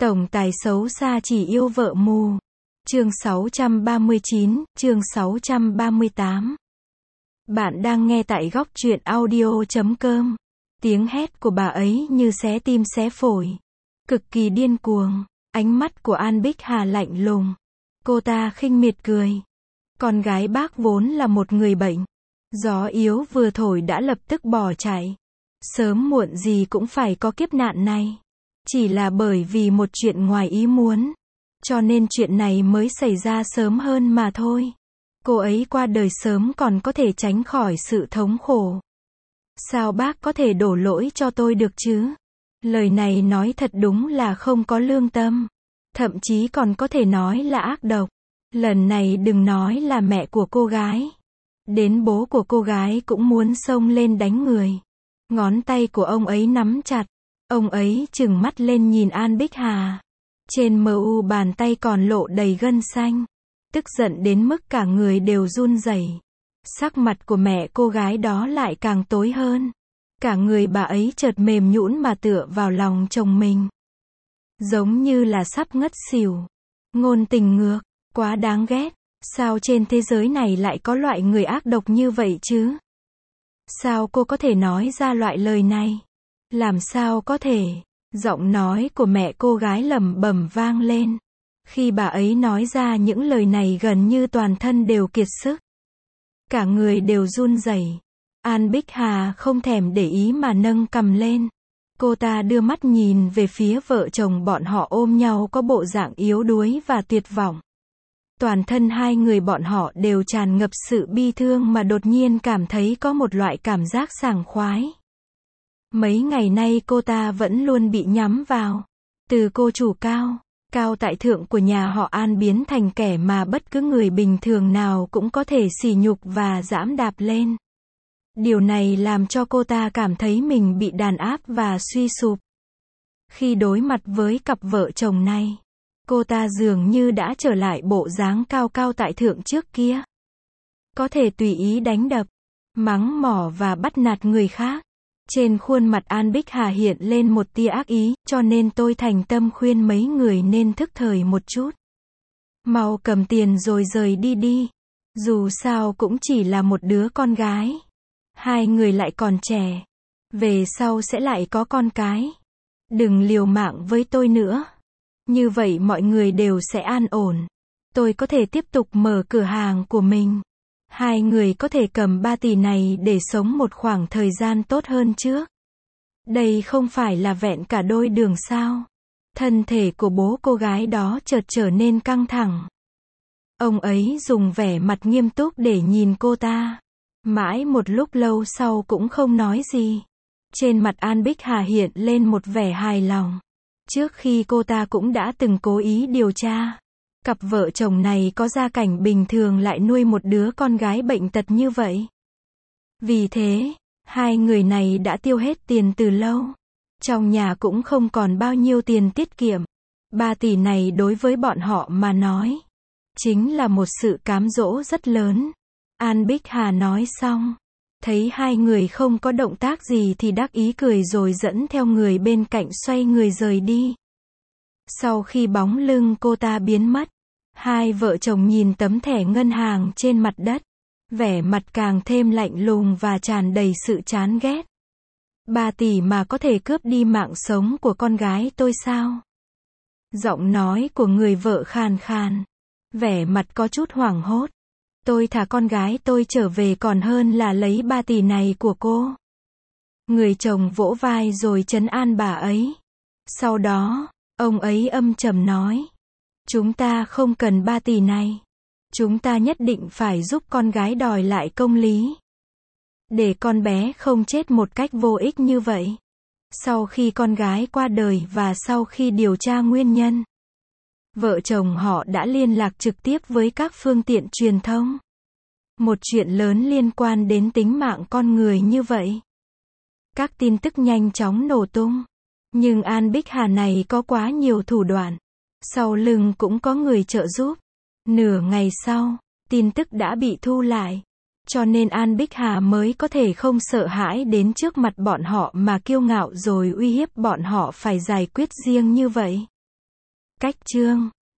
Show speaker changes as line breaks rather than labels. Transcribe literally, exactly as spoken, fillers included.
Tổng tài xấu xa chỉ yêu vợ mù. Chương sáu trăm ba mươi chín, chương sáu trăm ba mươi tám. Bạn đang nghe tại góc truyện audio chấm com. Tiếng hét của bà ấy như xé tim xé phổi. Cực kỳ điên cuồng. Ánh mắt của An Bích Hà lạnh lùng. Cô ta khinh miệt cười. Con gái bác vốn là một người bệnh. Gió yếu vừa thổi đã lập tức bỏ chạy. Sớm muộn gì cũng phải có kiếp nạn này. Chỉ là bởi vì một chuyện ngoài ý muốn. Cho nên chuyện này mới xảy ra sớm hơn mà thôi. Cô ấy qua đời sớm còn có thể tránh khỏi sự thống khổ. Sao bác có thể đổ lỗi cho tôi được chứ? Lời này nói thật đúng là không có lương tâm. Thậm chí còn có thể nói là ác độc. Lần này đừng nói là mẹ của cô gái. Đến bố của cô gái cũng muốn xông lên đánh người. Ngón tay của ông ấy nắm chặt. Ông ấy trừng mắt lên nhìn An Bích Hà. Trên mờ u bàn tay còn lộ đầy gân xanh. Tức giận đến mức cả người đều run rẩy. Sắc mặt của mẹ cô gái đó lại càng tối hơn. Cả người bà ấy chợt mềm nhũn mà tựa vào lòng chồng mình. Giống như là sắp ngất xỉu. Ngôn tình ngược, quá đáng ghét. Sao trên thế giới này lại có loại người ác độc như vậy chứ? Sao cô có thể nói ra loại lời này? Làm sao có thể? Giọng nói của mẹ cô gái lẩm bẩm vang lên. Khi bà ấy nói ra những lời này gần như toàn thân đều kiệt sức. Cả người đều run rẩy. An Bích Hà không thèm để ý mà nâng cằm lên. Cô ta đưa mắt nhìn về phía vợ chồng bọn họ ôm nhau có bộ dạng yếu đuối và tuyệt vọng. Toàn thân hai người bọn họ đều tràn ngập sự bi thương mà đột nhiên cảm thấy có một loại cảm giác sảng khoái. Mấy ngày nay cô ta vẫn luôn bị nhắm vào. Từ cô chủ cao, cao tại thượng của nhà họ An biến thành kẻ mà bất cứ người bình thường nào cũng có thể sỉ nhục và giẫm đạp lên. Điều này làm cho cô ta cảm thấy mình bị đàn áp và suy sụp. Khi đối mặt với cặp vợ chồng này, cô ta dường như đã trở lại bộ dáng cao cao tại thượng trước kia. Có thể tùy ý đánh đập, mắng mỏ và bắt nạt người khác. Trên khuôn mặt An Bích Hà hiện lên một tia ác ý, cho nên tôi thành tâm khuyên mấy người nên thức thời một chút. Mau cầm tiền rồi rời đi đi. Dù sao cũng chỉ là một đứa con gái. Hai người lại còn trẻ. Về sau sẽ lại có con cái. Đừng liều mạng với tôi nữa. Như vậy mọi người đều sẽ an ổn. Tôi có thể tiếp tục mở cửa hàng của mình. Hai người có thể cầm ba tỷ này để sống một khoảng thời gian tốt hơn trước. Đây không phải là vẹn cả đôi đường sao? Thân thể của bố cô gái đó chợt trở nên căng thẳng. Ông ấy dùng vẻ mặt nghiêm túc để nhìn cô ta. Mãi một lúc lâu sau cũng không nói gì. Trên mặt An Bích Hà hiện lên một vẻ hài lòng. Trước khi cô ta cũng đã từng cố ý điều tra. Cặp vợ chồng này có gia cảnh bình thường lại nuôi một đứa con gái bệnh tật như vậy. Vì thế, hai người này đã tiêu hết tiền từ lâu. Trong nhà cũng không còn bao nhiêu tiền tiết kiệm. Ba tỷ này đối với bọn họ mà nói, chính là một sự cám dỗ rất lớn. An Bích Hà nói xong, thấy hai người không có động tác gì thì đắc ý cười rồi dẫn theo người bên cạnh xoay người rời đi. Sau khi bóng lưng cô ta biến mất, hai vợ chồng nhìn tấm thẻ ngân hàng trên mặt đất, vẻ mặt càng thêm lạnh lùng và tràn đầy sự chán ghét. Ba tỷ mà có thể cướp đi mạng sống của con gái tôi sao? Giọng nói của người vợ khàn khàn, vẻ mặt có chút hoảng hốt. Tôi thả con gái tôi trở về còn hơn là lấy ba tỷ này của cô. Người chồng vỗ vai rồi trấn an bà ấy. Sau đó, ông ấy âm trầm nói. Chúng ta không cần ba tỷ này. Chúng ta nhất định phải giúp con gái đòi lại công lý. Để con bé không chết một cách vô ích như vậy. Sau khi con gái qua đời và sau khi điều tra nguyên nhân, vợ chồng họ đã liên lạc trực tiếp với các phương tiện truyền thông. Một chuyện lớn liên quan đến tính mạng con người như vậy. Các tin tức nhanh chóng nổ tung. Nhưng An Bích Hà này có quá nhiều thủ đoạn. Sau lưng cũng có người trợ giúp. Nửa ngày sau, tin tức đã bị thu lại. Cho nên An Bích Hà mới có thể không sợ hãi đến trước mặt bọn họ mà kiêu ngạo rồi uy hiếp bọn họ phải giải quyết riêng như vậy. Cách chương